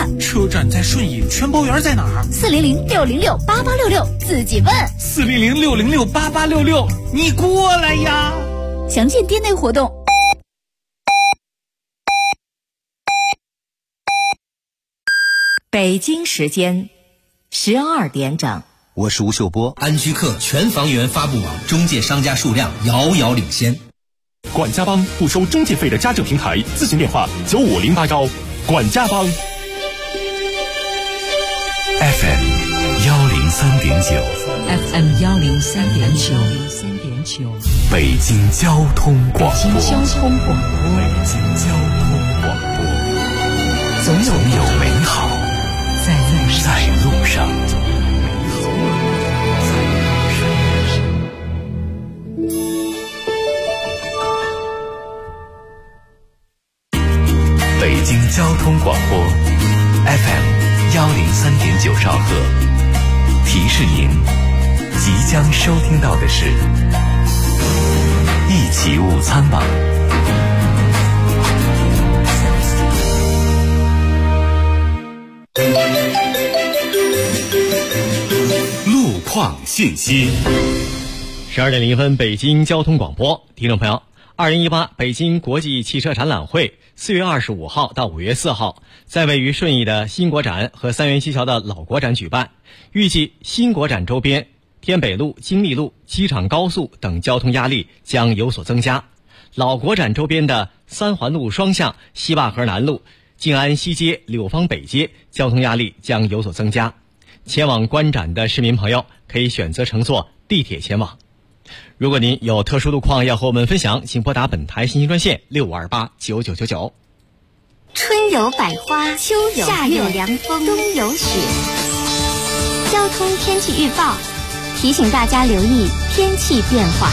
车站在顺义，全包园在哪儿 ？400-606-8866，自己问。 400-606-8866，你过来呀！ 详见店内活动。 北京时间12点整。 我是吴秀波。 安居客全房源发布网中介商家数量遥遥领先。 管家帮不收中介费的家政平台，咨询电话9508管家帮。 FM 103.9 FM 103.9 北京交通广播。 北京交通广播， 总有美好在路上。北京交通广播 FM 103.9兆赫，提示您即将收听到的是一起午餐吧。路况信息。 12点01分，北京交通广播，听众朋友，2018北京国际汽车展览会4月25号到5月4号，在位于顺义的新国展和三元西桥的老国展举办。预计新国展周边天北路、金利路、机场高速等交通压力将有所增加，老国展周边的三环路双向、西坝河南路、静安西街、柳芳北街交通压力将有所增加。前往观展的市民朋友可以选择乘坐地铁前往。如果您有特殊路况要和我们分享，请拨打本台信息专线65289999。 春有百花，秋有夏有凉风，冬有雪。交通天气预报提醒大家留意天气变化。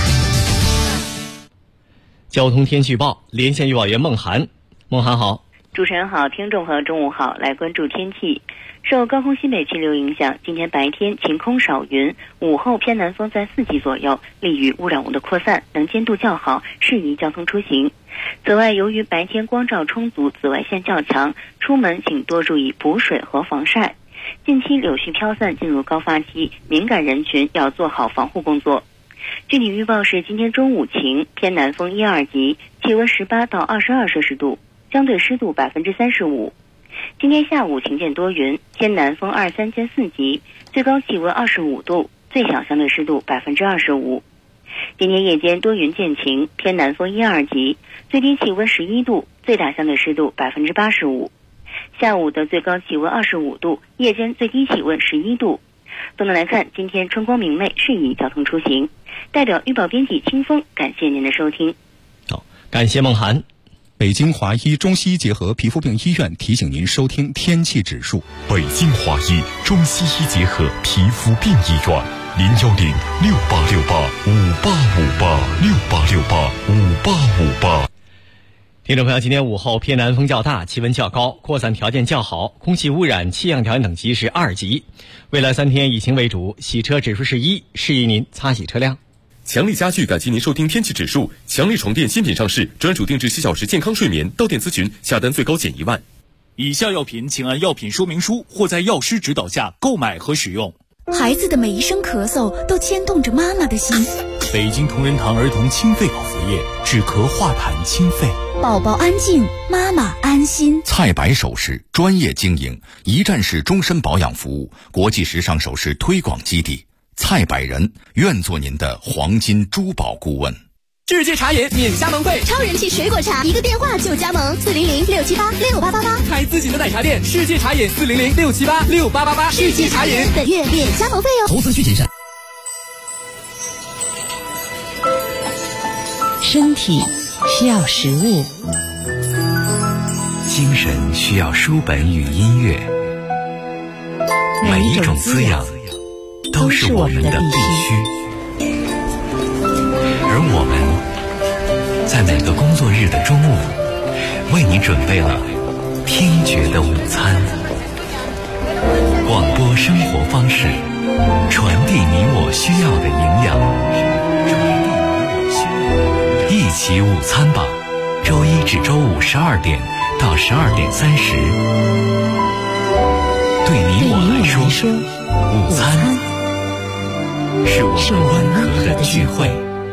交通天气预报，连线预报员孟涵。孟涵好。 主持人好，听众朋友中午好，来关注天气。受高空西北气流影响，今天白天晴空少云，午后偏南风在4级左右，利于污染物的扩散，能见度较好，适宜交通出行。此外，由于白天光照充足，紫外线较强，出门请多注意补水和防晒。近期柳絮飘散，进入高发期，敏感人群要做好防护工作。具体预报是今天中午晴，偏南风1、2级，气温18到22摄氏度，相对湿度35%。今天下午晴间多云，偏南风2、3兼4级，最高气温25度，最小相对湿度25%。今天夜间多云见晴，偏南风1、2级，最低气温11度，最大相对湿度85%。下午的最高气温25度，夜间最低气温11度。总的来看，今天春光明媚，适宜交通出行。代表预报编辑清风，感谢您的收听。 好，感谢孟涵。 北京华医中西医结合皮肤病医院提醒您收听天气指数。 北京华医中西医结合皮肤病医院，010-6868-5858，6868-5858。 听众朋友，今天午后偏南风较大，气温较高，扩散条件较好，空气污染气象条件等级是2级。未来3天以晴为主，洗车指数是1，适宜您擦洗车辆。 强力家具感谢您收听天气指数。强力床垫新品上市，专属定制7小时健康睡眠，到店咨询下单最高减1万。 以下药品请按药品说明书或在药师指导下购买和使用。 孩子的每一声咳嗽都牵动着妈妈的心。 北京同仁堂儿童清肺口服液，止咳化痰清肺。 宝宝安静，妈妈安心。 菜百首饰专业经营，一站式终身保养服务，国际时尚首饰推广基地。蔡百人愿做您的黄金珠宝顾问。 世界茶饮免加盟费， 超人气水果茶，一个电话就加盟，400-678-6888。 开自己的奶茶店，世界茶饮400-678-6888。 世界茶饮本月免加盟费哦。 投资需谨慎。 身体需要食物， 精神需要书本与音乐，每一种滋养都是我们的必须。而我们在每个工作日的中午，为你准备了听觉的午餐。广播生活方式，传递你我需要的营养。一起午餐吧，周一至周五12点到12点30。 说，午餐是我们温和的聚会。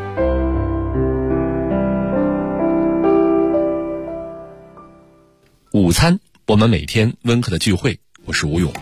午餐，我们每天温和的聚会。我是吴勇。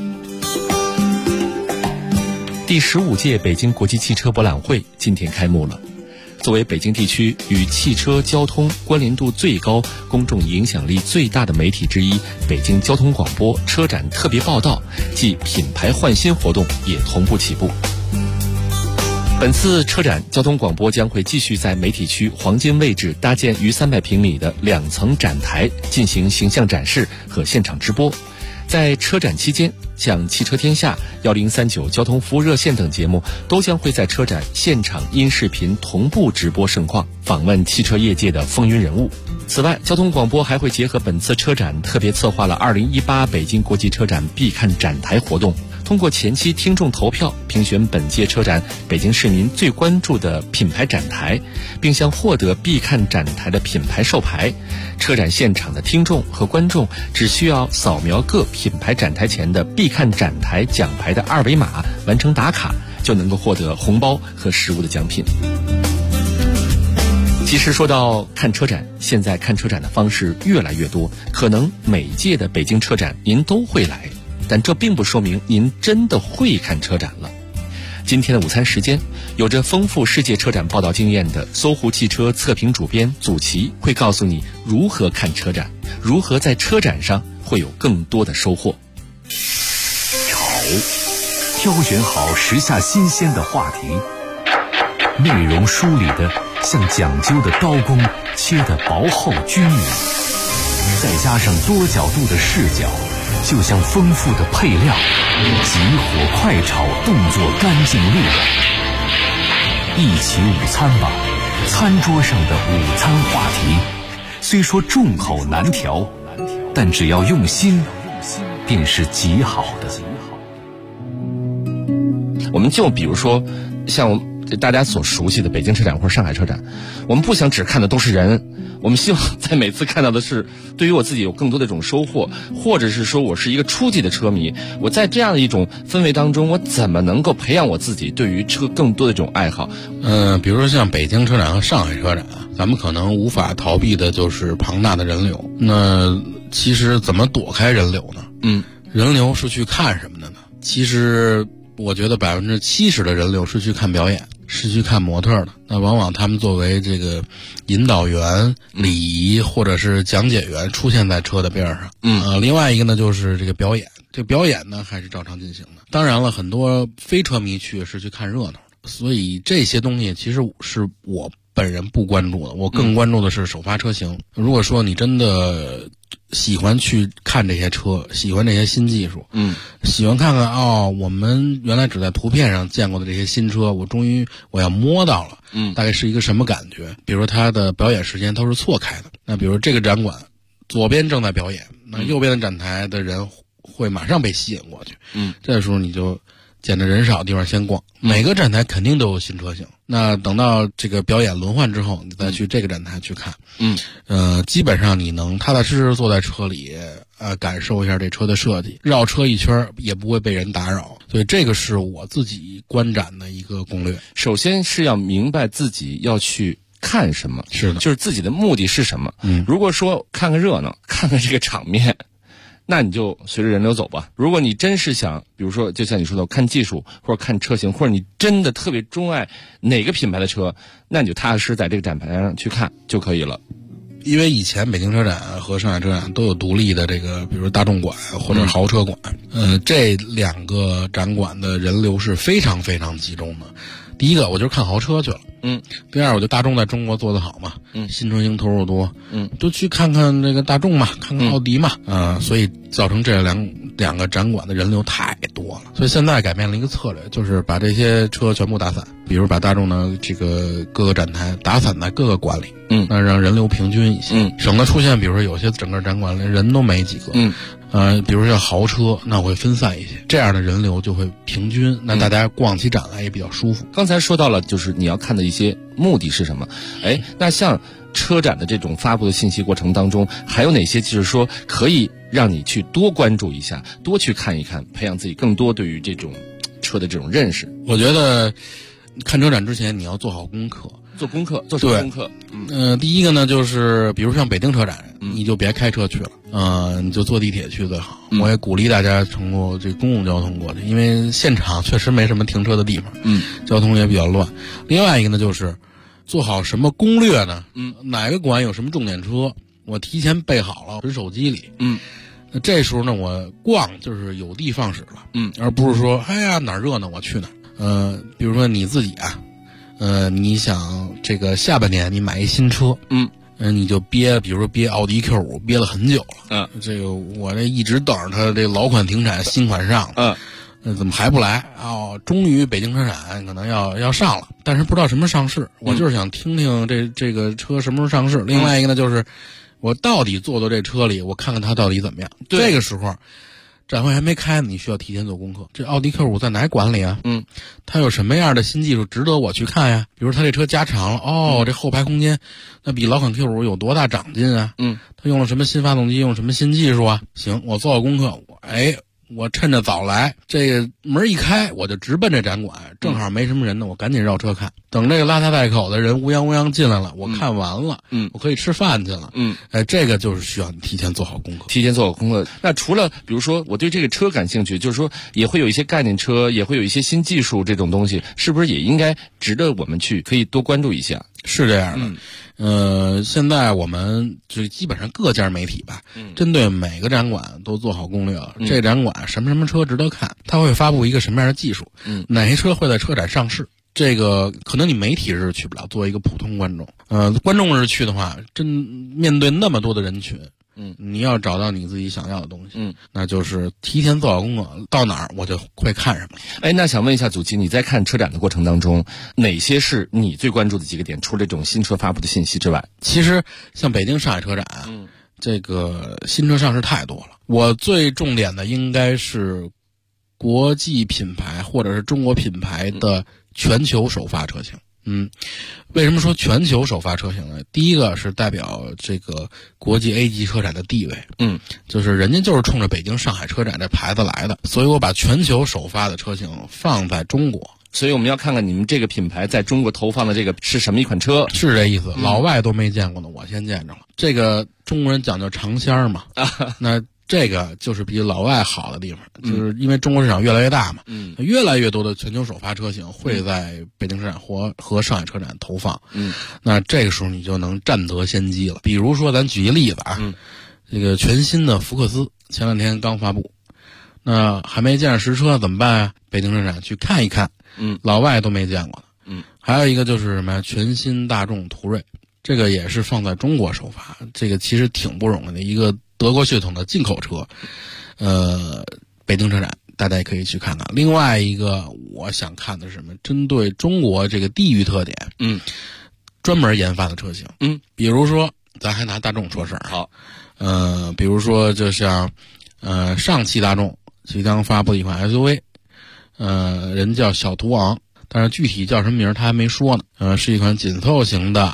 第15届北京国际汽车博览会今天开幕了。作为北京地区与汽车交通关联度最高、公众影响力最大的媒体之一，北京交通广播车展特别报道暨品牌焕新活动也同步起步。本次车展，交通广播将会继续在媒体区黄金位置搭建逾300平米的2层展台，进行形象展示和现场直播。在车展期间，像汽车天下、1039交通服务热线等节目都将会在车展现场音视频同步直播盛况，访问汽车业界的风云人物。此外，交通广播还会结合本次车展，特别策划了2018北京国际车展必看展台活动，通过前期听众投票评选本届车展北京市民最关注的品牌展台，并向获得必看展台的品牌授牌。车展现场的听众和观众只需要扫描各品牌展台前的必看展台奖牌的2维码，完成打卡，就能够获得红包和实物的奖品。其实说到看车展，现在看车展的方式越来越多，可能每届的北京车展您都会来，但这并不说明您真的会看车展了。今天的午餐时间，有着丰富世界车展报道经验的搜狐汽车测评主编祖奇会告诉你如何看车展，如何在车展上会有更多的收获。 挑选好时下新鲜的话题，内容梳理的像讲究的刀工，切得薄厚均匀，再加上多角度的视角，就像丰富的配料，急火快炒，动作干净利落。一起午餐吧，餐桌上的午餐话题，虽说众口难调，但只要用心，便是极好的。 我们就比如说，像大家所熟悉的北京车展或者上海车展，我们不想只看的都是人，我们希望在每次看到的是对于我自己有更多的一种收获，或者是说我是一个初级的车迷，我在这样的一种氛围当中，我怎么能够培养我自己对于车更多的这种爱好？ 比如说像北京车展和上海车展，咱们可能无法逃避的就是庞大的人流。那其实怎么躲开人流呢？人流是去看什么的呢？其实我觉得70%的人流是去看表演，是去看模特的。那往往他们作为这个引导员、礼仪或者是讲解员出现在车的边上。另外一个呢就是这个表演，这个表演呢还是照常进行的。当然了，很多非车迷去是去看热闹的，所以这些东西其实是我本人不关注的，我更关注的是首发车型。如果说你真的喜欢去看这些车，喜欢这些新技术，喜欢看看我们原来只在图片上见过的这些新车，我要摸到了，大概是一个什么感觉？比如说它的表演时间都是错开的，那比如这个展馆左边正在表演，那右边的展台的人会马上被吸引过去，这时候你就捡着人少的地方先逛，每个展台肯定都有新车型。那等到这个表演轮换之后，你再去这个展台去看，基本上你能踏踏实实坐在车里，感受一下这车的设计，绕车一圈也不会被人打扰。所以这个是我自己观展的一个攻略。 首先是要明白自己要去看什么， 是的， 就是自己的目的是什么。如果说看看热闹，看看这个场面，那你就随着人流走吧。如果你真是想，比如说就像你说的看技术或者看车型，或者你真的特别钟爱哪个品牌的车，那你就踏踏实实在这个展台上去看就可以了。 因为以前北京车展和上海车展都有独立的这个，比如大众馆或者豪车馆，这两个展馆的人流是非常非常集中的。第一个我就是看豪车去了，第二我就大众在中国做得好嘛，新车型投入多，就去看看这个大众嘛，看看奥迪嘛，所以造成这两个展馆的人流太多了。所以现在改变了一个策略，就是把这些车全部打散，比如把大众的这个各个展台打散在各个馆里，那让人流平均一些，省得出现比如说有些整个展馆连人都没几个， 比如说豪车，那我会分散一些，这样的人流就会平均，那大家逛起展来也比较舒服。 刚才说到了，就是你要看的一些目的是什么？那像车展的这种发布的信息过程当中，还有哪些就是说可以让你去多关注一下，多去看一看，培养自己更多对于这种车的这种认识？ 我觉得看车展之前你要做好功课。 做功课，做什么功课？ 第一个呢，就是比如像北京车展，你就别开车去了，你就坐地铁去最好。我也鼓励大家乘坐这公共交通过去，因为现场确实没什么停车的地方，交通也比较乱。另外一个呢，就是做好什么攻略呢？哪个馆有什么重点车，我提前备好了，存手机里。那这时候呢，我逛就是有的放矢了，而不是说哪儿热闹我去哪儿。比如说你自己啊。你想这个下半年你买一新车，你就比如说憋奥迪 Q5 憋了很久了，这个我这一直等着它这老款停产，新款上了，怎么还不来？终于北京车展可能要上了，但是不知道什么上市，我就是想听听这个车什么时候上市。另外一个呢，就是我到底坐这车里，我看看它到底怎么样。这个时候。展会还没开呢，你需要提前做功课。这奥迪 Q5 在哪馆里啊？它有什么样的新技术值得我去看呀？比如它这车加长了，这后排空间那比老款 Q5 有多大长进啊？它用了什么新发动机，用什么新技术啊？行，我做好功课，我趁着早来，这个门一开我就直奔这展馆，正好没什么人呢，我赶紧绕车看。等这个拉家带口的人乌泱进来了，我看完了，我可以吃饭去了。这个就是需要你提前做好功课。 那除了比如说我对这个车感兴趣，就是说也会有一些概念车，也会有一些新技术这种东西，是不是也应该值得我们可以多关注一下？ 是这样的。现在我们就基本上各家媒体吧，针对每个展馆都做好攻略了。这展馆什么车值得看，它会发布一个什么样的技术，哪些车会在车展上市。这个可能你媒体日去不了，作为一个普通观众，观众日去的话，真面对那么多的人群，你要找到你自己想要的东西，那就是提前做好功课，到哪儿我就会看什么。 那想问一下祖奇，你在看车展的过程当中，哪些是你最关注的几个点？除了这种新车发布的信息之外， 其实像北京、上海车展，这个新车上市太多了。我最重点的应该是国际品牌或者是中国品牌的全球首发车型。为什么说全球首发车型呢？第一个是代表这个国际 A 级车展的地位，就是人家就是冲着北京、上海车展这牌子来的，所以我把全球首发的车型放在中国。 所以我们要看看你们这个品牌在中国投放的这个是什么一款车。 是这意思，老外都没见过呢，我先见着了。这个中国人讲究尝鲜嘛，那这个就是比老外好的地方，就是因为中国市场越来越大嘛，越来越多的全球首发车型会在北京车展和上海车展投放，那这个时候你就能占得先机了。比如说咱举一例子啊，这个全新的福克斯前两天刚发布，那还没见着实车怎么办啊？北京车展去看一看，老外都没见过的。还有一个就是什么全新大众途锐，这个也是放在中国首发，这个其实挺不容易的一个德国血统的进口车，北京车展大家也可以去看看。另外一个我想看的是什么？针对中国这个地域特点，专门研发的车型，比如说咱还拿大众说事儿， 好， 比如说就像上汽大众即将发布一款 SUV，人叫小途昂，但是具体叫什么名他还没说呢，是一款紧凑型的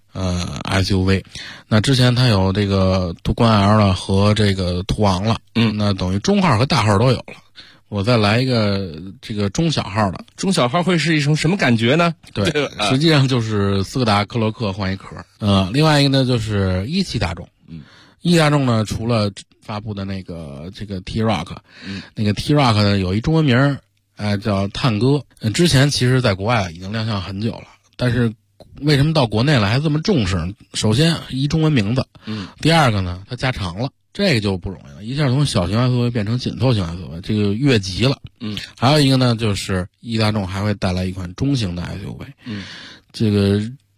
SUV。那之前它有这个途观 L 了和这个途昂了，那等于中号和大号都有了。我再来一个这个中小号的， 中小号会是一种什么感觉呢？ 对，实际上就是斯柯达克洛克换一壳。另外一个呢就是一汽大众，一汽大众呢除了发布的那个这个 T-Roc，那个 T-Roc 呢有一中文名叫探戈，之前其实在国外已经亮相很久了，但是为什么到国内来还这么重视？首先一中文名字，第二个呢它加长了，这个就不容易了，一下从小型 SUV 变成紧凑型 SUV， 这个越级了。还有一个呢就是一大众还会带来一款中型的 SUV，这个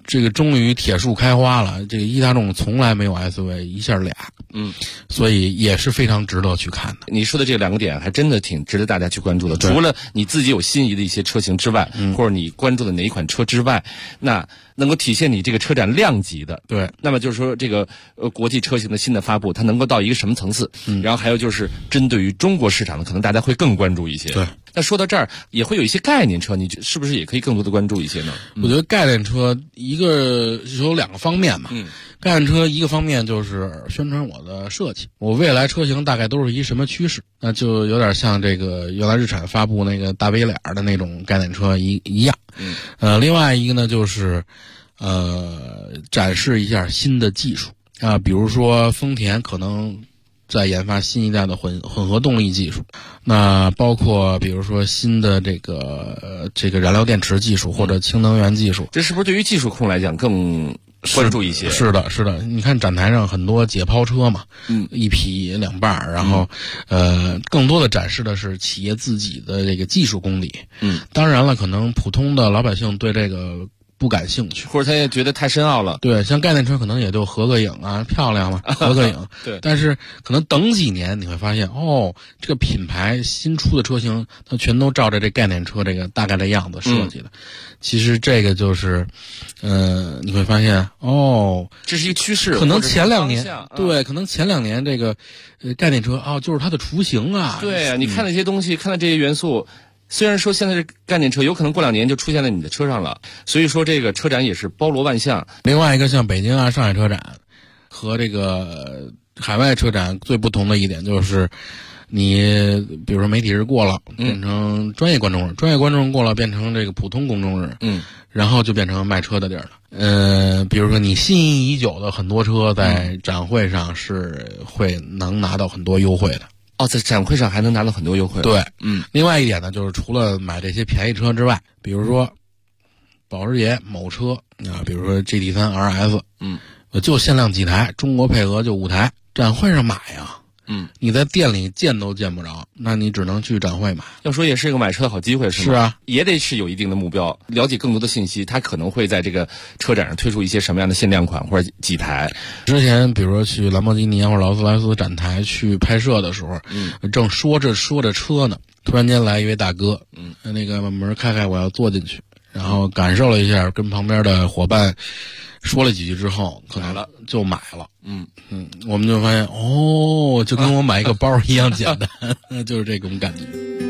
这个终于铁树开花了，这个一大众从来没有 SUV， 一下俩，所以也是非常值得去看的。 你说的这两个点还真的挺值得大家去关注的。除了你自己有心仪的一些车型之外，或者你关注的哪一款车之外，那能够体现你这个车展量级的， 对， 那么就是说这个国际车型的新的发布，它能够到一个什么层次？然后还有就是针对于中国市场的，可能大家会更关注一些。 对， 那说到这儿，也会有一些概念车，你是不是也可以更多的关注一些呢？ 我觉得概念车一个有两个方面嘛。概念车一个方面就是宣传我的设计，我未来车型大概都是一什么趋势，那就有点像这个原来日产发布那个大 V 脸的那种概念车一样。另外一个呢就是展示一下新的技术啊，比如说丰田可能在研发新一代的混合动力技术，那包括比如说新的这个燃料电池技术或者氢能源技术， 这是不是对于技术控来讲更关注一些？ 是的，你看展台上很多解剖车嘛，一匹两半，然后更多的展示的是企业自己的这个技术功底。当然了，可能普通的老百姓对这个不感兴趣， 或者他也觉得太深奥了。 对，像概念车可能也就合个影啊，漂亮嘛，合个影。 对， 但是可能等几年你会发现，这个品牌新出的车型，它全都照着这概念车这个大概的样子设计的。其实这个就是，你会发现， 这是一个趋势。 可能前两年，对，可能前两年这个概念车就是它的雏形啊。 对啊，你看那些东西，看到这些元素。虽然说现在这概念车有可能过2年就出现在你的车上了，所以说这个车展也是包罗万象。 另外一个像北京啊、上海车展和这个海外车展最不同的一点就是，你比如说媒体日过了，变成专业观众日，专业观众过了变成这个普通公众日，然后就变成卖车的地儿了。比如说你心仪已久的很多车在展会上是能拿到很多优惠的。 在展会上还能拿到很多优惠。 对，另外一点呢，就是除了买这些便宜车之外，比如说保时捷某车啊，比如说 GT3 RS，就限量几台，中国配额就5台，展会上买呀。你在店里见都见不着，那你只能去展会买。 要说也是一个买车的好机会，是吗？ 是啊， 也得是有一定的目标，了解更多的信息，它可能会在这个车展上推出一些什么样的限量款或者几台。 之前比如说去兰博基尼或者劳斯莱斯展台去拍摄的时候，正说着车呢，突然间来一位大哥，那个把门开开，我要坐进去，然后感受了一下，跟旁边的伙伴说了几句之后，可能就买了。我们就发现就跟我买一个包一样简单，就是这种感觉。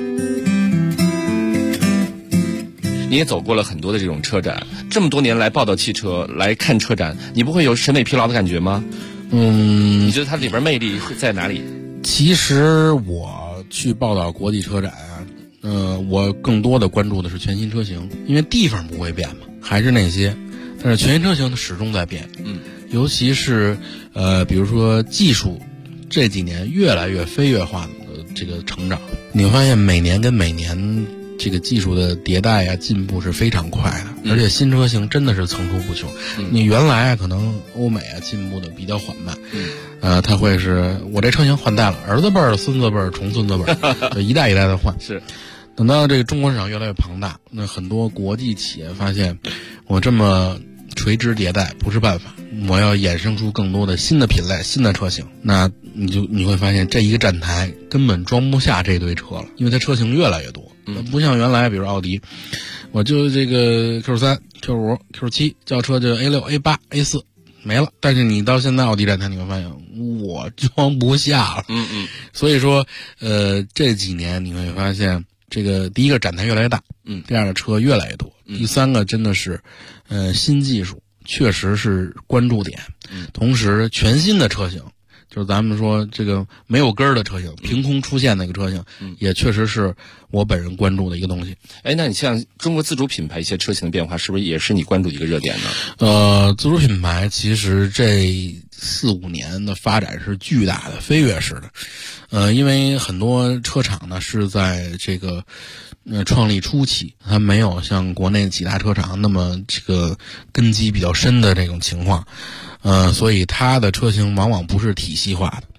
你也走过了很多的这种车展，这么多年来报道汽车来看车展，你不会有审美疲劳的感觉吗？你觉得它里边魅力会在哪里？ 其实我去报道国际车展我更多的关注的是全新车型，因为地方不会变嘛，还是那些，但是全新车型它始终在变。尤其是比如说技术这几年越来越飞跃化的这个成长，你会发现每年跟每年这个技术的迭代啊进步是非常快的，而且新车型真的是层出不穷。你原来可能欧美进步的比较缓慢，它会是我这车型换代了，儿子辈儿、孙子辈儿、重孙子辈儿，一代一代的换。 是， 等到这个中国市场越来越庞大，那很多国际企业发现我这么垂直迭代不是办法，我要衍生出更多的新的品类、新的车型，那你会发现这一个站台根本装不下这堆车了，因为它车型越来越多。不像原来比如奥迪，我就这个 Q3、Q5、Q7 轿车就 A6、A8、A4 没了，但是你到现在奥迪站台你会发现我装不下了。所以说这几年你会发现这个第一个展台越来越大，第二个车越来越多，第三个真的是新技术确实是关注点，同时全新的车型，就是咱们说这个没有根儿的车型，凭空出现的一个车型，也确实是我本人关注的一个东西。 那你像中国自主品牌一些车型的变化，是不是也是你关注的一个热点呢？ 自主品牌其实这4-5年的发展是巨大的、飞跃式的。因为很多车厂呢是在这个创立初期，它没有像国内几大车厂那么这个根基比较深的这种情况，所以它的车型往往不是体系化的。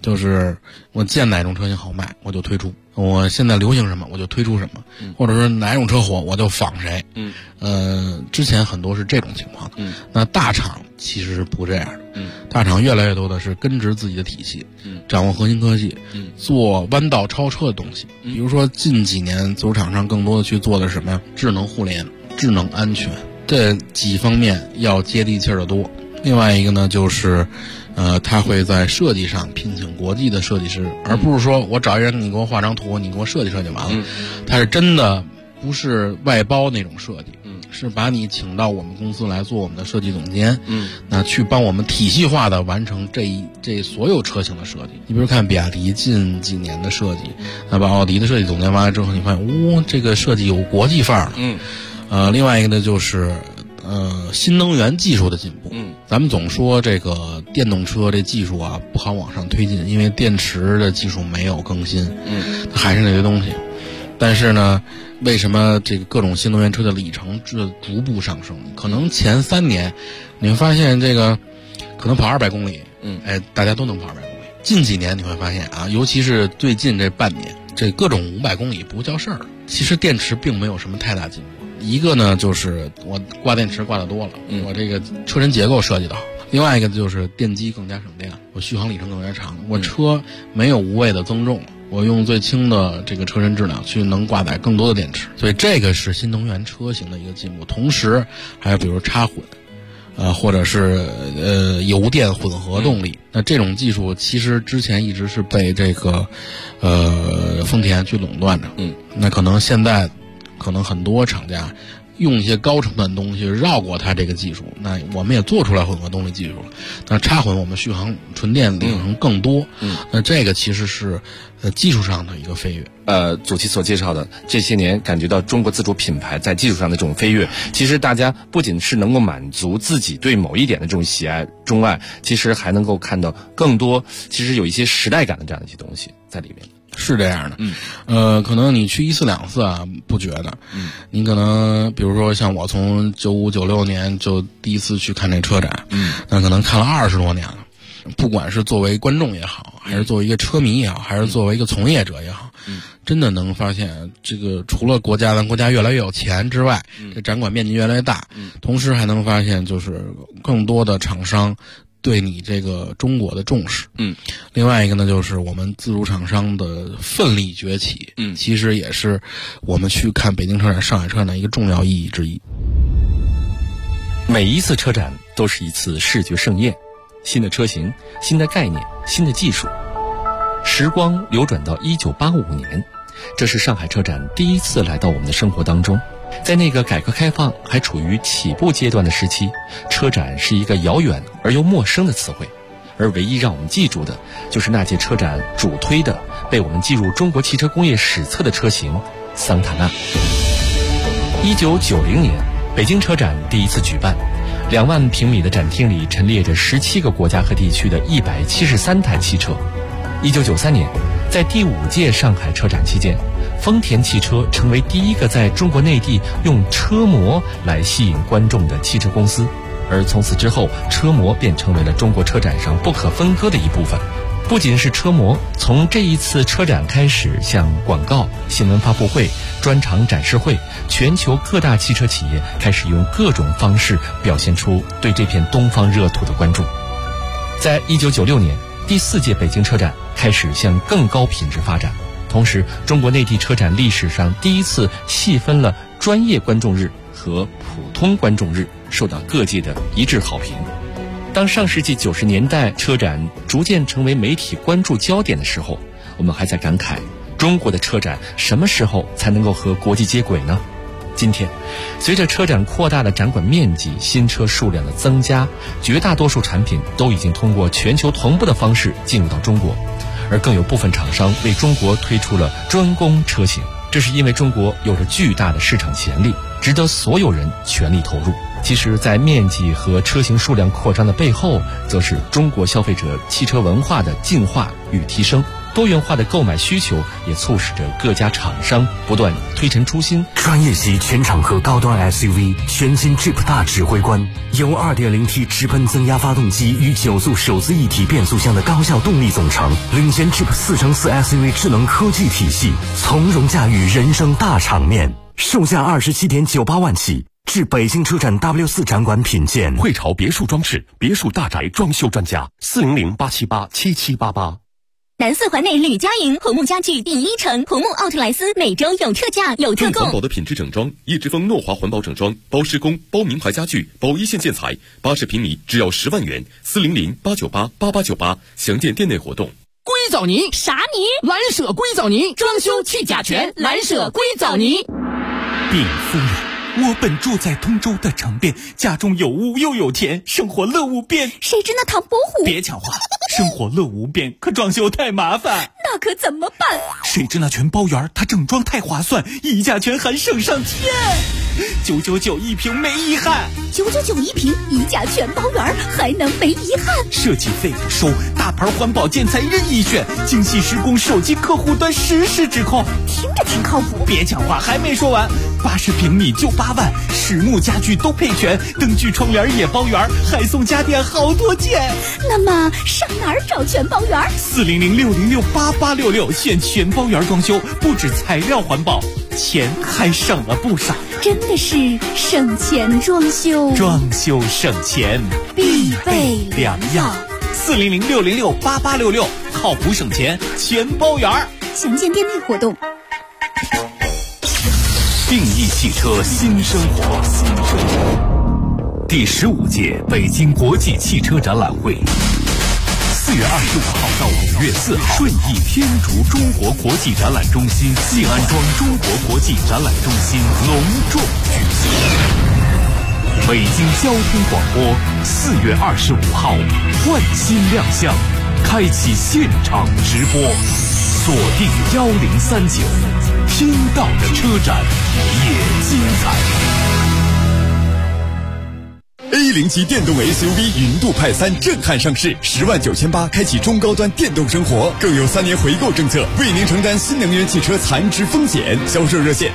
就是我见哪种车型好卖我就推出，我现在流行什么我就推出什么，或者说哪种车火我就仿谁。之前很多是这种情况。那大厂其实是不这样的。大厂越来越多的是根植自己的体系，掌握核心科技，做弯道超车的东西。比如说近几年自主厂商更多的去做的什么呀？智能互联、智能安全，这几方面要接地气儿的多。另外一个呢，就是他会在设计上聘请国际的设计师，而不是说我找一人你给我画张图，你给我设计完了。他是真的不是外包那种设计，是把你请到我们公司来做我们的设计总监，那去帮我们体系化的完成这所有车型的设计。你比如看比亚迪近几年的设计，那把奥迪的设计总监挖来之后，你发现这个设计有国际范儿了。另外一个呢就是新能源技术的进步。咱们总说这个电动车这技术啊不好往上推进，因为电池的技术没有更新，它还是那些东西。但是呢，为什么这个各种新能源车的里程逐步上升？可能前3年你会发现这个可能跑200公里，大家都能跑200公里。近几年你会发现啊，尤其是最近这半年，这各种500公里不叫事儿了。其实电池并没有什么太大进步。一个呢就是我挂电池挂的多了，我这个车身结构设计的好。另外一个就是电机更加省电，我续航里程更加长，我车没有无谓的增重，我用最轻的这个车身质量去能挂载更多的电池，所以这个是新能源车型的一个进步。同时还有比如插混，或者是油电混合动力，那这种技术其实之前一直是被这个丰田去垄断着。那可能现在可能很多厂家用一些高成本的东西绕过它这个技术，那我们也做出来混合动力技术了。那插混我们续航纯电里程更多。那这个其实是技术上的一个飞跃。 主席所介绍的这些年，感觉到中国自主品牌在技术上的这种飞跃，其实大家不仅是能够满足自己对某一点的这种喜爱钟爱，其实还能够看到更多其实有一些时代感的这样的一些东西在里面。 是这样的。可能你去1次2次啊不觉得，你可能比如说像我从95、96年就第一次去看这车展，那可能看了20多年了。不管是作为观众也好，还是作为一个车迷也好，还是作为一个从业者也好，真的能发现这个除了咱国家越来越有钱之外，这展馆面积越来越大，同时还能发现就是更多的厂商对你这个中国的重视。另外一个呢，就是我们自主厂商的奋力崛起，其实也是我们去看北京车展、上海车展的一个重要意义之一。 每一次车展都是一次视觉盛宴，新的车型、新的概念、新的技术。时光流转到1985年，这是上海车展第一次来到我们的生活当中。在那个改革开放还处于起步阶段的时期，车展是一个遥远而又陌生的词汇，而唯一让我们记住的就是那届车展主推的被我们记入中国汽车工业史册的车型桑塔纳。1990年，北京车展第一次举办，2万平米的展厅里陈列着17个国家和地区的173台汽车。1993年，在第5届上海车展期间，丰田汽车成为第一个在中国内地用车模来吸引观众的汽车公司，而从此之后，车模便成为了中国车展上不可分割的一部分。不仅是车模，从这一次车展开始，像广告、新闻发布会、专场展示会，全球各大汽车企业开始用各种方式表现出对这片东方热土的关注。在1996年，第4届北京车展开始向更高品质发展，同时中国内地车展历史上第一次细分了专业观众日和普通观众日，受到各界的一致好评。当上世纪90年代车展逐渐成为媒体关注焦点的时候，我们还在感慨中国的车展什么时候才能够和国际接轨呢？今天，随着车展扩大的展馆面积、新车数量的增加，绝大多数产品都已经通过全球同步的方式进入到中国，而更有部分厂商为中国推出了专供车型。这是因为中国有着巨大的市场潜力，值得所有人全力投入。其实在面积和车型数量扩张的背后，则是中国消费者汽车文化的进化与提升。 多元化的购买需求也促使着各家厂商不断推陈出新。 专业级全场合高端 SUV 全新 Jeep 大指挥官，由 2.0T 直喷增压发动机与9速手自一体变速箱的高效动力总成，领先 Jeep 4×4 SUV 智能科技体系，从容驾驭人生大场面。售价27.98万起，至北京车展 W4 展馆品鉴。 汇潮别墅装饰，别墅大宅装修专家，400-878-7788。 南四环内吕家营红木家具第一城，红木奥特莱斯每周有特价有特供。 更环保的品质整装，叶之峰诺华环保整装，包施工，包名牌家具，包一线建材，80平米只要10万元，400-898-8898，详见店内活动。 硅藻泥啥泥？ 蓝舍硅藻泥，装修去甲醛，蓝舍硅藻泥。 禀夫人，我本住在通州的城边，家中有屋又有田，生活乐无边。 谁知那唐伯虎？ 别抢话，生活乐无边，可装修太麻烦。 那可怎么办？ 谁知那全包园，它整装太划算，溢价全含省上天，999一平没遗憾。 999一平，溢价全包园，还能没遗憾？ 设计费不收，大牌环保建材任意选，精细施工，手机客户端实时指控， 听着挺靠谱。 别抢话，还没说完，80平米就8万，实木家具都配全，灯具窗帘也包圆，还送家电好多件。 那么上哪儿找全包园？400-606-8866，现全包园装修，不止材料环保，钱还省了不少。真的是省钱装修， 装修省钱必备良药。 400-606-8866，靠谱省钱全包圆。 详见店内活动。 定义汽车新生活，第15届北京国际汽车展览会，4月25号到5月4号，顺义天竺中国国际展览中心静安庄中国国际展览中心隆重举行。北京交通广播4月25号换新亮相，开启现场直播，锁定1039，听到的车展也精彩。 A0级电动 SUV 云度派3震撼上市，10.98万开启中高端电动生活，更有3年回购政策，为您承担新能源汽车残值风险。销售热线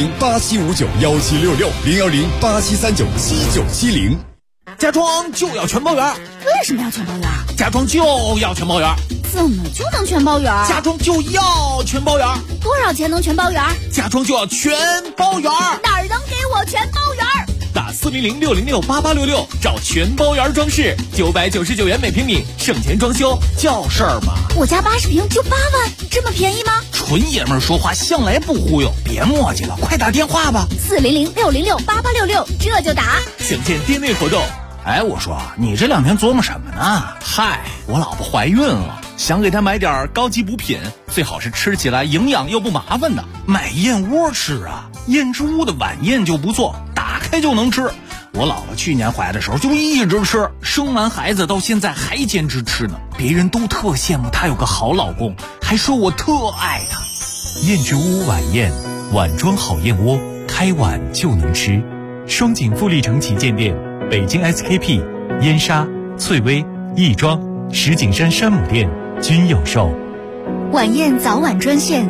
010-8759-1766，010-8739-7970。 家装就要全包圆。 为什么要全包圆？ 家装就要全包圆。 怎么就能全包圆？ 家装就要全包圆。 多少钱能全包圆？ 家装就要全包圆。 哪儿能给我全包圆？ 打400-606-8866，找全包圆装饰，999元每平米，省钱装修叫事儿吗？ 我家80平就8万，这么便宜吗？ 纯爷们儿说话向来不忽悠，别磨叽了，快打电话吧。 400-606-8866，这就打。 详见店内活动。 哎，我说你这2天琢磨什么呢？ 嗨，我老婆怀孕了，想给她买点高级补品，最好是吃起来营养又不麻烦的。买燕窝吃啊，燕之屋的晚宴就不错，打开就能吃。我姥姥去年怀的时候就一直吃，生完孩子到现在还坚持吃呢。别人都特羡慕她有个好老公，还说我特爱她。 燕之屋晚宴，碗装好燕窝，开碗就能吃。双井富力城旗舰店，北京 SKP、燕莎、翠微、亦庄、石景山山姆店均有售。 晚宴早晚专线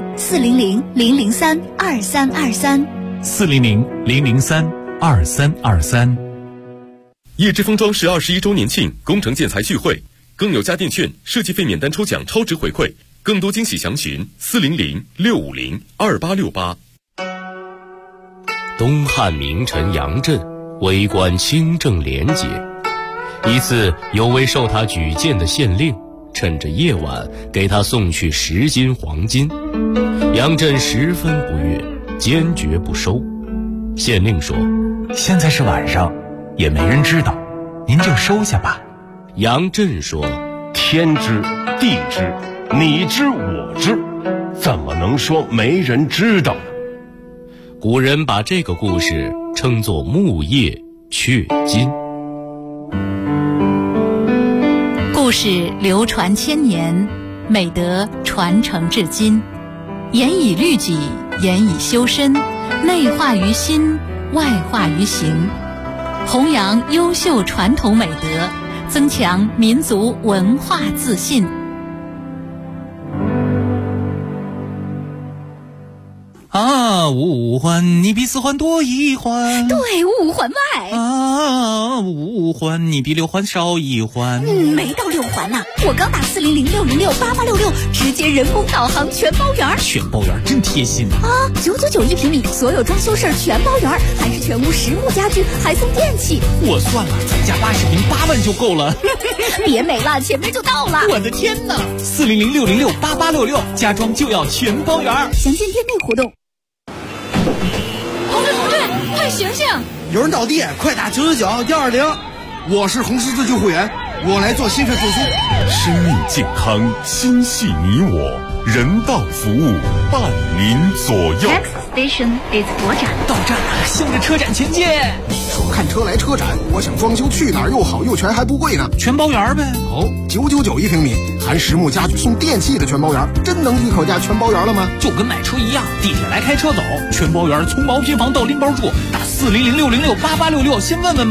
400-003-2323。 400-003-2323。 叶之峰装饰21周年庆工程建材聚会，更有家电券、设计费免单抽奖超值回馈，更多惊喜详询400-650-2868。 东汉名臣杨震为官清正廉洁，一次有位受他举荐的县令趁着夜晚给他送去10斤黄金，杨震十分不悦，坚决不收。县令说：“ 现在是晚上，也没人知道，您就收下吧。” 杨震说：“ 天知地知，你知我知，怎么能说没人知道呢？” 古人把这个故事称作木叶雀金。 故事流传千年，美德传承至今，严以律己，严以修身，内化于心，外化于行，弘扬优秀传统美德，增强民族文化自信。 啊，五环你比4环多1环。 对，5环外。 啊，5环你比6环少1环。 没到6环呢，我刚打400-606-8866，直接人工导航全包圆。 全包圆真贴心啊！9991平米，所有装修事儿全包圆，还是全屋实木家具，还送电器。 我算了，咱家80平8万就够了。 别美了，前面就到了。 我的天哪！400-606-8866，家装就要全包圆。 详见店内活动。 同志，快醒醒！ 有人倒地，快打999-120。我是红十字救护员，我来做心肺复苏。 生命健康，心系你我，人道服务伴您左右。 Next station is 国展。 到站了，向着车展前进。 说看车来车展，我想装修去哪儿又好又全还不贵呢？ 全包圆呗。 哦，9991平米，含实木家具送电器的全包圆，真能一口价全包圆了吗？ 就跟买车一样，地铁来开车走，全包圆，从毛坯房到拎包住，打400-606-8866，先问问吧。